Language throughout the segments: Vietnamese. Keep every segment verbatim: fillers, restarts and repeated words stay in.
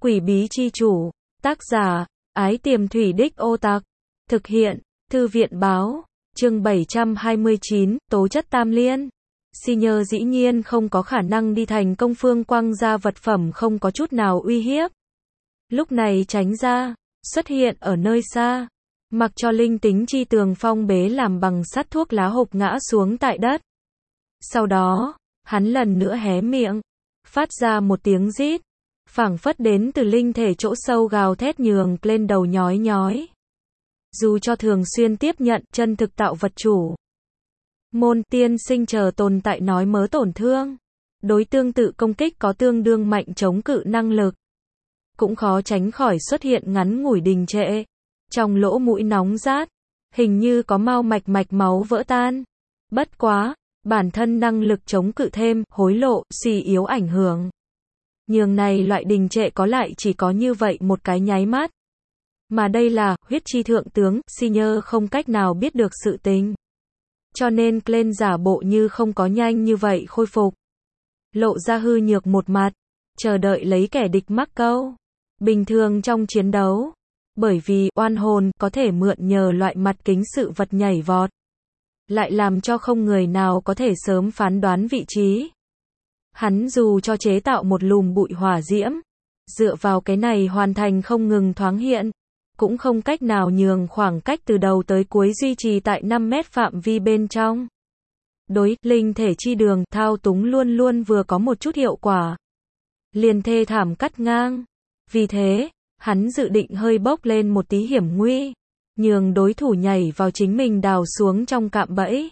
Quỷ bí chi chủ, tác giả, Ái Tiềm Thủy Đích Ô Tặc, thực hiện, Thư viện báo, chương bảy trăm hai mươi chín, tố chất tam liên. Si nhơ dĩ nhiên không có khả năng đi thành công phương quăng ra vật phẩm không có chút nào uy hiếp. Lúc này tránh ra, xuất hiện ở nơi xa, mặc cho linh tính chi tường phong bế làm bằng sắt thuốc lá hộp ngã xuống tại đất. Sau đó, hắn lần nữa hé miệng, phát ra một tiếng rít, phảng phất đến từ linh thể chỗ sâu gào thét nhường lên đầu nhói nhói. Dù cho thường xuyên tiếp nhận chân thực tạo vật chủ, môn tiên sinh chờ tồn tại nói mớ tổn thương, đối tương tự công kích có tương đương mạnh chống cự năng lực, cũng khó tránh khỏi xuất hiện ngắn ngủi đình trệ, trong lỗ mũi nóng rát, hình như có mau mạch mạch máu vỡ tan. Bất quá, bản thân năng lực chống cự thêm, hối lộ, suy yếu ảnh hưởng. Nhường này loại đình trệ có lại chỉ có như vậy một cái nháy mắt. Mà đây là, huyết chi thượng tướng, si nhơ không cách nào biết được sự tình. Cho nên Glenn giả bộ như không có nhanh như vậy khôi phục. Lộ ra hư nhược một mặt, chờ đợi lấy kẻ địch mắc câu. Bình thường trong chiến đấu, bởi vì oan hồn có thể mượn nhờ loại mặt kính sự vật nhảy vọt, lại làm cho không người nào có thể sớm phán đoán vị trí. Hắn dù cho chế tạo một lùm bụi hỏa diễm, dựa vào cái này hoàn thành không ngừng thoáng hiện, cũng không cách nào nhường khoảng cách từ đầu tới cuối duy trì tại năm mét phạm vi bên trong. Đối linh thể chi đường thao túng luôn luôn vừa có một chút hiệu quả, liền thê thảm cắt ngang. Vì thế, hắn dự định hơi bốc lên một tí hiểm nguy, nhường đối thủ nhảy vào chính mình đào xuống trong cạm bẫy.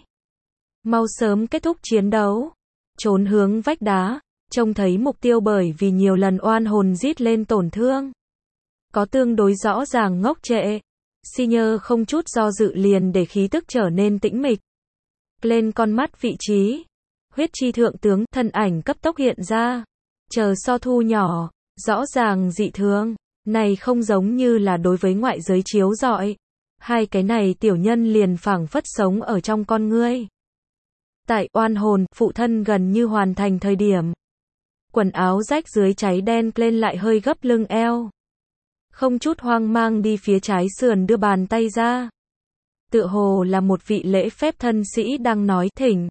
Mau sớm kết thúc chiến đấu, trốn hướng vách đá, trông thấy mục tiêu bởi vì nhiều lần oan hồn rít lên tổn thương, có tương đối rõ ràng ngốc trệ. Si nhơ không chút do dự liền để khí tức trở nên tĩnh mịch. Lên con mắt vị trí, huyết chi thượng tướng, thân ảnh cấp tốc hiện ra, chờ so thu nhỏ, rõ ràng dị thường, này không giống như là đối với ngoại giới chiếu rọi. Hai cái này tiểu nhân liền phảng phất sống ở trong con ngươi. Tại oan hồn, phụ thân gần như hoàn thành thời điểm, quần áo rách dưới cháy đen lên lại hơi gấp lưng eo. Không chút hoang mang đi phía trái sườn đưa bàn tay ra. Tựa hồ là một vị lễ phép thân sĩ đang nói thỉnh.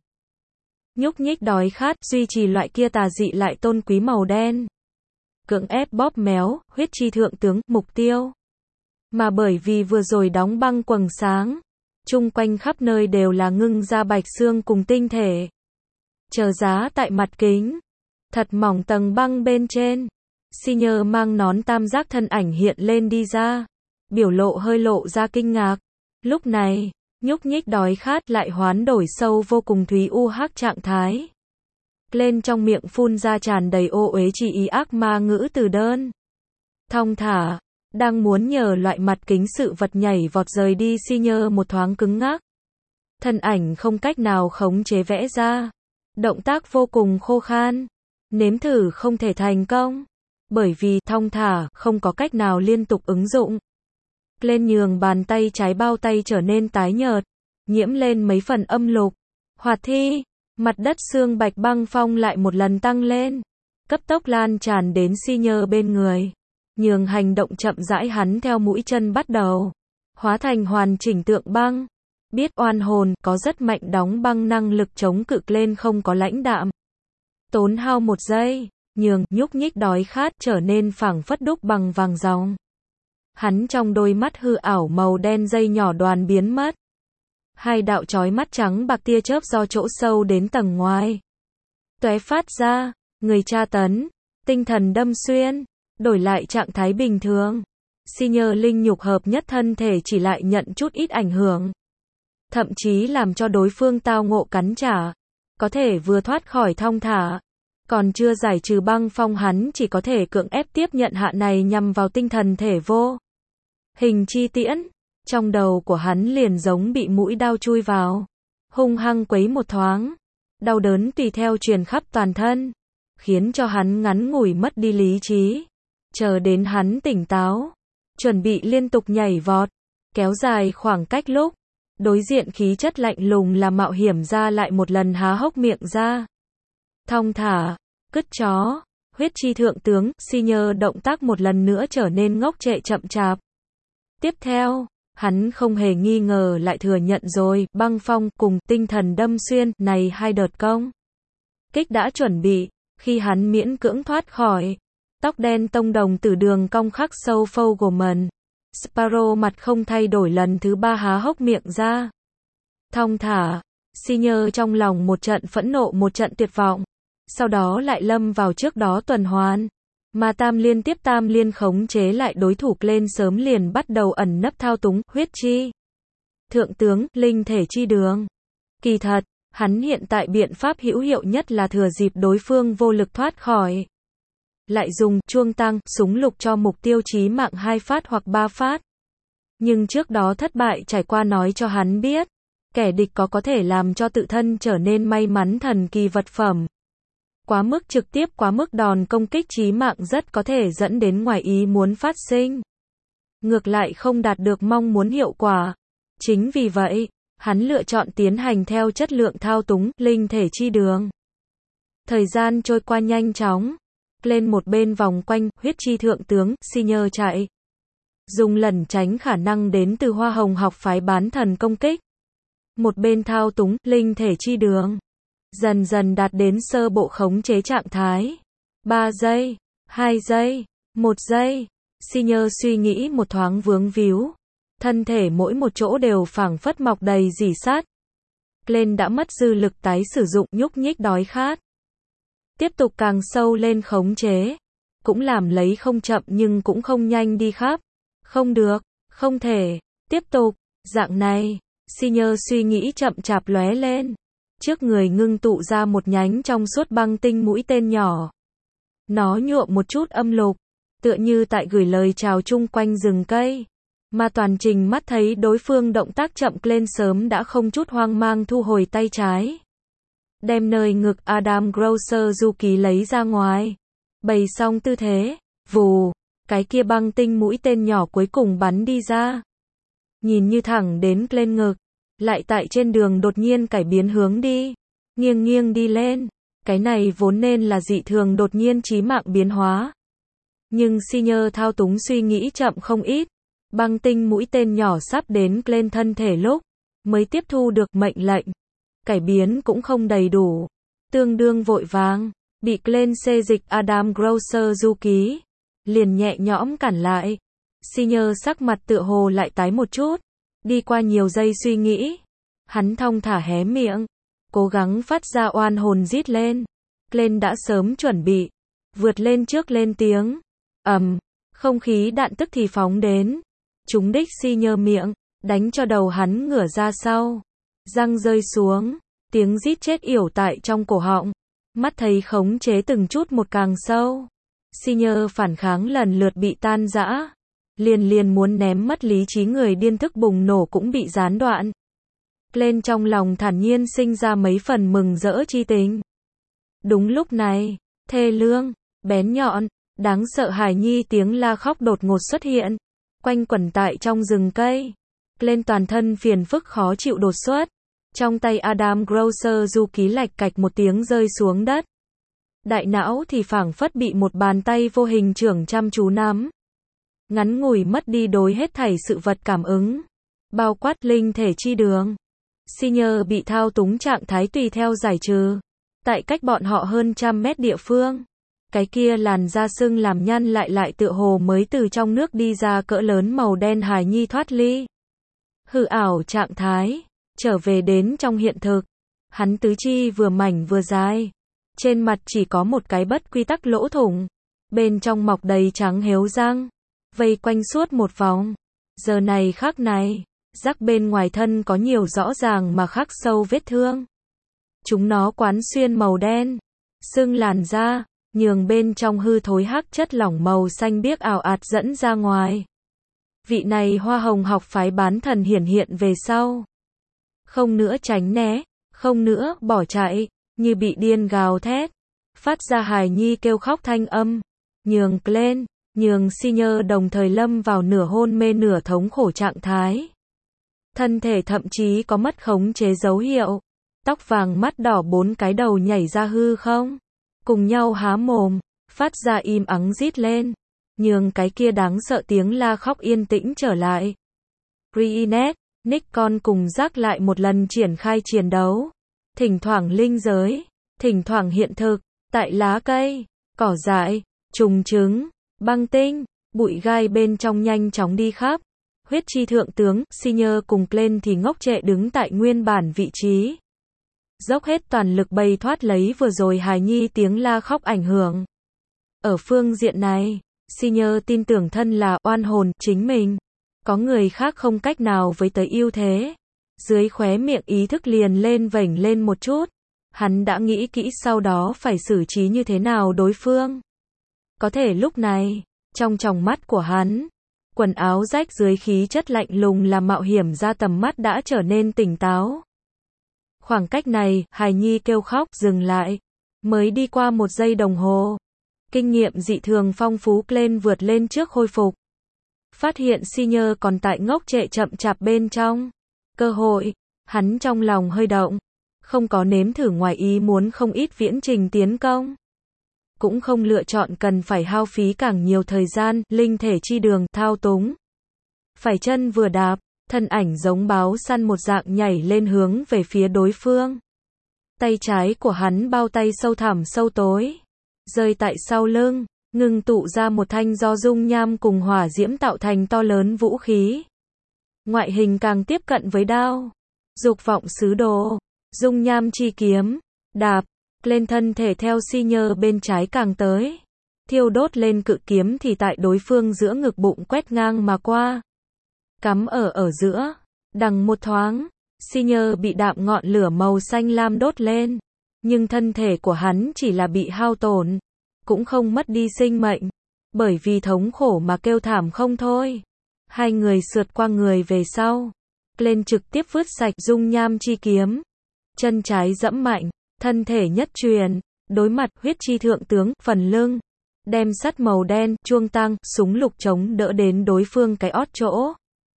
Nhúc nhích đói khát, duy trì loại kia tà dị lại tôn quý màu đen. Cưỡng ép bóp méo, huyết chi thượng tướng, mục tiêu. Mà bởi vì vừa rồi đóng băng quầng sáng, chung quanh khắp nơi đều là ngưng ra bạch xương cùng tinh thể. Chờ giá tại mặt kính, thật mỏng tầng băng bên trên. Si nhơ mang nón tam giác thân ảnh hiện lên đi ra, biểu lộ hơi lộ ra kinh ngạc. Lúc này, nhúc nhích đói khát lại hoán đổi sâu vô cùng thúy u hắc trạng thái. Lên trong miệng phun ra tràn đầy ô uế chỉ ý ác ma ngữ từ đơn. Thong thả, đang muốn nhờ loại mặt kính sự vật nhảy vọt rời đi. Si nhơ một thoáng cứng ngắc. Thân ảnh không cách nào khống chế vẽ ra. Động tác vô cùng khô khan. Nếm thử không thể thành công. Bởi vì thong thả, không có cách nào liên tục ứng dụng. Lên nhường bàn tay trái bao tay trở nên tái nhợt, nhiễm lên mấy phần âm lục. Hoạt thi, mặt đất xương bạch băng phong lại một lần tăng lên, cấp tốc lan tràn đến si nhơ bên người, nhường hành động chậm rãi hắn theo mũi chân bắt đầu, hóa thành hoàn chỉnh tượng băng. Biết oan hồn có rất mạnh đóng băng năng lực chống cự lên không có lãnh đạm. Tốn hao một giây, nhường nhúc nhích đói khát trở nên phảng phất đúc bằng vàng ròng. Hắn trong đôi mắt hư ảo màu đen dây nhỏ đoàn biến mất. Hai đạo chói mắt trắng bạc tia chớp do chỗ sâu đến tầng ngoài tóe phát ra, người tra tấn, tinh thần đâm xuyên, đổi lại trạng thái bình thường. Si nhơ linh nhục hợp nhất thân thể chỉ lại nhận chút ít ảnh hưởng, thậm chí làm cho đối phương tao ngộ cắn trả, có thể vừa thoát khỏi thong thả. Còn chưa giải trừ băng phong hắn chỉ có thể cưỡng ép tiếp nhận hạ này nhằm vào tinh thần thể vô hình chi tiễn. Trong đầu của hắn liền giống bị mũi đao chui vào, hung hăng quấy một thoáng, đau đớn tùy theo truyền khắp toàn thân, khiến cho hắn ngắn ngủi mất đi lý trí. Chờ đến hắn tỉnh táo, chuẩn bị liên tục nhảy vọt, kéo dài khoảng cách lúc, đối diện khí chất lạnh lùng là mạo hiểm ra lại một lần há hốc miệng ra. Thong thả, cứt chó, huyết chi thượng tướng, Senior động tác một lần nữa trở nên ngốc trệ chậm chạp. Tiếp theo, hắn không hề nghi ngờ lại thừa nhận rồi, băng phong cùng tinh thần đâm xuyên, này hai đợt công kích đã chuẩn bị, khi hắn miễn cưỡng thoát khỏi. Tóc đen tông đồng từ đường cong khắc sâu Fogelman. Sparrow mặt không thay đổi lần thứ ba há hốc miệng ra. Thong thả, Senior trong lòng một trận phẫn nộ một trận tuyệt vọng. Sau đó lại lâm vào trước đó tuần hoàn. Mà tam liên tiếp tam liên khống chế lại đối thủ lên sớm liền bắt đầu ẩn nấp thao túng, huyết chi. Thượng tướng, linh thể chi đường. Kỳ thật, hắn hiện tại biện pháp hữu hiệu nhất là thừa dịp đối phương vô lực thoát khỏi. Lại dùng chuông tăng, súng lục cho mục tiêu chí mạng hai phát hoặc ba phát. Nhưng trước đó thất bại trải qua nói cho hắn biết, kẻ địch có có thể làm cho tự thân trở nên may mắn thần kỳ vật phẩm. Quá mức trực tiếp quá mức đòn công kích chí mạng rất có thể dẫn đến ngoài ý muốn phát sinh. Ngược lại không đạt được mong muốn hiệu quả. Chính vì vậy, hắn lựa chọn tiến hành theo chất lượng thao túng, linh thể chi đường. Thời gian trôi qua nhanh chóng. Lên một bên vòng quanh, huyết chi thượng tướng, Senior chạy. Dùng lẩn tránh khả năng đến từ hoa hồng học phái bán thần công kích. Một bên thao túng, linh thể chi đường. Dần dần đạt đến sơ bộ khống chế trạng thái. ba giây, hai giây, một giây. Senior suy nghĩ một thoáng vướng víu. Thân thể mỗi một chỗ đều phảng phất mọc đầy rỉ sắt. Lên đã mất dư lực tái sử dụng nhúc nhích đói khát. Tiếp tục càng sâu lên khống chế. Cũng làm lấy không chậm nhưng cũng không nhanh đi khắp. Không được, không thể. Tiếp tục, dạng này. Senior suy nghĩ chậm chạp lóe lên. Trước người ngưng tụ ra một nhánh trong suốt băng tinh mũi tên nhỏ. Nó nhuộm một chút âm lục. Tựa như tại gửi lời chào chung quanh rừng cây. Mà toàn trình mắt thấy đối phương động tác chậm lên sớm đã không chút hoang mang thu hồi tay trái. Đem nơi ngực Adam Grocer du ký lấy ra ngoài. Bày xong tư thế. Vù. Cái kia băng tinh mũi tên nhỏ cuối cùng bắn đi ra. Nhìn như thẳng đến lên ngực. Lại tại trên đường đột nhiên cải biến hướng đi. Nghiêng nghiêng đi lên. Cái này vốn nên là dị thường đột nhiên chí mạng biến hóa. Nhưng Senior thao túng suy nghĩ chậm không ít. Băng tinh mũi tên nhỏ sắp đến lên thân thể lúc. Mới tiếp thu được mệnh lệnh. Cải biến cũng không đầy đủ. Tương đương vội vàng. Bị lên xê dịch Adam Grocer du ký. Liền nhẹ nhõm cản lại. Senior sắc mặt tựa hồ lại tái một chút. Đi qua nhiều giây suy nghĩ. Hắn thong thả hé miệng. Cố gắng phát ra oan hồn rít lên. Lên đã sớm chuẩn bị. Vượt lên trước lên tiếng. Ầm. Um, không khí đạn tức thì phóng đến. Trúng đích Senior miệng. Đánh cho đầu hắn ngửa ra sau. Răng rơi xuống. Tiếng rít chết yểu tại trong cổ họng. Mắt thấy khống chế từng chút một càng sâu. Senior phản kháng lần lượt bị tan rã. Liền liền muốn ném mất lý trí người điên thức bùng nổ cũng bị gián đoạn. Lên trong lòng thản nhiên sinh ra mấy phần mừng rỡ chi tình. Đúng lúc này, thê lương, bén nhọn, đáng sợ hài nhi tiếng la khóc đột ngột xuất hiện. Quanh quẩn tại trong rừng cây. Lên toàn thân phiền phức khó chịu đột xuất. Trong tay Adam Grocer du ký lạch cạch một tiếng rơi xuống đất. Đại não thì phảng phất bị một bàn tay vô hình trưởng chăm chú nắm. Ngắn ngủi mất đi đối hết thảy sự vật cảm ứng. Bao quát linh thể chi đường. Senior bị thao túng trạng thái tùy theo giải trừ. Tại cách bọn họ hơn trăm mét địa phương. Cái kia làn da sưng làm nhăn lại lại tựa hồ mới từ trong nước đi ra cỡ lớn màu đen hài nhi thoát ly. Hư ảo trạng thái. Trở về đến trong hiện thực. Hắn tứ chi vừa mảnh vừa dài. Trên mặt chỉ có một cái bất quy tắc lỗ thủng. Bên trong mọc đầy trắng héo răng. Vây quanh suốt một vòng. Giờ này khắc này. Rắc bên ngoài thân có nhiều rõ ràng mà khắc sâu vết thương. Chúng nó quán xuyên màu đen. Sưng làn da. Nhường bên trong hư thối hắc chất lỏng màu xanh biếc ảo ạt dẫn ra ngoài. Vị này hoa hồng học phái bán thần hiển hiện về sau. Không nữa tránh né. Không nữa bỏ chạy. Như bị điên gào thét. Phát ra hài nhi kêu khóc thanh âm. Nhường lên. Nhường Senior đồng thời lâm vào nửa hôn mê nửa thống khổ trạng thái. Thân thể thậm chí có mất khống chế dấu hiệu. Tóc vàng mắt đỏ bốn cái đầu nhảy ra hư không. Cùng nhau há mồm. phát ra im ắng rít lên, nhường cái kia đáng sợ tiếng la khóc yên tĩnh trở lại. Reenact, Nikon cùng Jack lại một lần triển khai chiến đấu. Thỉnh thoảng linh giới, thỉnh thoảng hiện thực, tại lá cây, cỏ dại, trùng trứng, băng tinh, bụi gai bên trong nhanh chóng đi khắp. Huyết chi thượng tướng, Senior cùng Glenn thì ngốc trệ đứng tại nguyên bản vị trí. Dốc hết toàn lực bay thoát lấy vừa rồi hài nhi tiếng la khóc ảnh hưởng. Ở phương diện này, Senior tin tưởng thân là oan hồn chính mình. Có người khác không cách nào với tới ưu thế. Dưới khóe miệng ý thức liền lên vểnh lên một chút. Hắn đã nghĩ kỹ sau đó phải xử trí như thế nào đối phương. Có thể lúc này, trong tròng mắt của hắn, quần áo rách dưới khí chất lạnh lùng làm mạo hiểm ra tầm mắt đã trở nên tỉnh táo. Khoảng cách này, hài nhi kêu khóc dừng lại. Mới đi qua một giây đồng hồ. Kinh nghiệm dị thường phong phú Glenn vượt lên trước khôi phục. Phát hiện Senior còn tại ngốc trệ chậm chạp bên trong. Cơ hội, hắn trong lòng hơi động. Không có nếm thử ngoài ý muốn không ít viễn trình tiến công. Cũng không lựa chọn cần phải hao phí càng nhiều thời gian, linh thể chi đường, thao túng. Phải chân vừa đạp, thân ảnh giống báo săn một dạng nhảy lên hướng về phía đối phương. Tay trái của hắn bao tay sâu thẳm sâu tối. Rơi tại sau lưng, ngưng tụ ra một thanh do dung nham cùng hỏa diễm tạo thành to lớn vũ khí. Ngoại hình càng tiếp cận với đao. Dục vọng sứ đồ, dung nham chi kiếm, đạp, lên thân thể theo Senior bên trái càng tới. Thiêu đốt lên cự kiếm thì tại đối phương giữa ngực bụng quét ngang mà qua. Cắm ở ở giữa, đằng một thoáng, Senior bị đạm ngọn lửa màu xanh lam đốt lên. Nhưng thân thể của hắn chỉ là bị hao tổn, cũng không mất đi sinh mệnh, bởi vì thống khổ mà kêu thảm không thôi. Hai người sượt qua người về sau, lên trực tiếp vứt sạch dung nham chi kiếm. Chân trái dẫm mạnh, thân thể nhất truyền, đối mặt huyết chi thượng tướng, phần lưng, đem sắt màu đen, chuông tăng, súng lục chống đỡ đến đối phương cái ót chỗ.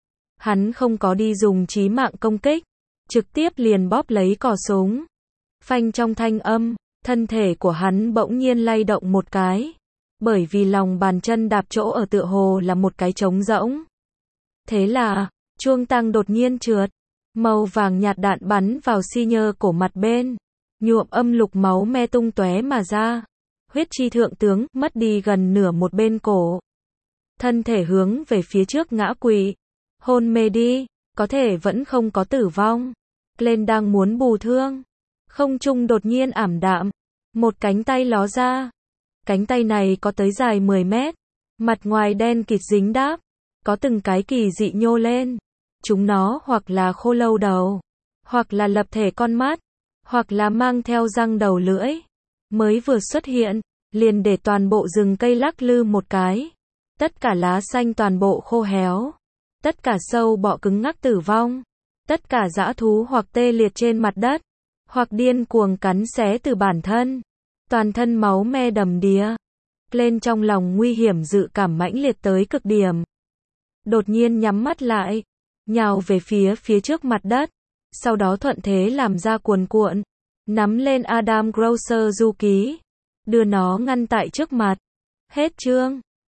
Hắn không có đi dùng chí mạng công kích, trực tiếp liền bóp lấy cò súng. Phanh trong thanh âm, thân thể của hắn bỗng nhiên lay động một cái. Bởi vì lòng bàn chân đạp chỗ ở tựa hồ là một cái trống rỗng. Thế là, chuông tăng đột nhiên trượt. Màu vàng nhạt đạn bắn vào Senior cổ mặt bên. Nhuộm âm lục máu me tung tóe mà ra. Huyết chi thượng tướng, mất đi gần nửa một bên cổ. Thân thể hướng về phía trước ngã quỵ. Hôn mê đi, có thể vẫn không có tử vong. Glenn đang muốn bù thương. Không trung đột nhiên ảm đạm. Một cánh tay ló ra. Cánh tay này có tới dài mười mét. Mặt ngoài đen kịt dính đáp. Có từng cái kỳ dị nhô lên. Chúng nó hoặc là khô lâu đầu. Hoặc là lập thể con mắt. Hoặc là mang theo răng đầu lưỡi. Mới vừa xuất hiện, liền để toàn bộ rừng cây lắc lư một cái. Tất cả lá xanh toàn bộ khô héo. Tất cả sâu bọ cứng ngắc tử vong. Tất cả dã thú hoặc tê liệt trên mặt đất. Hoặc điên cuồng cắn xé từ bản thân. Toàn thân máu me đầm đìa. Lên trong lòng nguy hiểm dự cảm mãnh liệt tới cực điểm. Đột nhiên nhắm mắt lại. Nhào về phía phía trước mặt đất. Sau đó thuận thế làm ra cuồn cuộn. Nắm lên Adam Grocer du ký. Đưa nó ngăn tại trước mặt. Hết chương.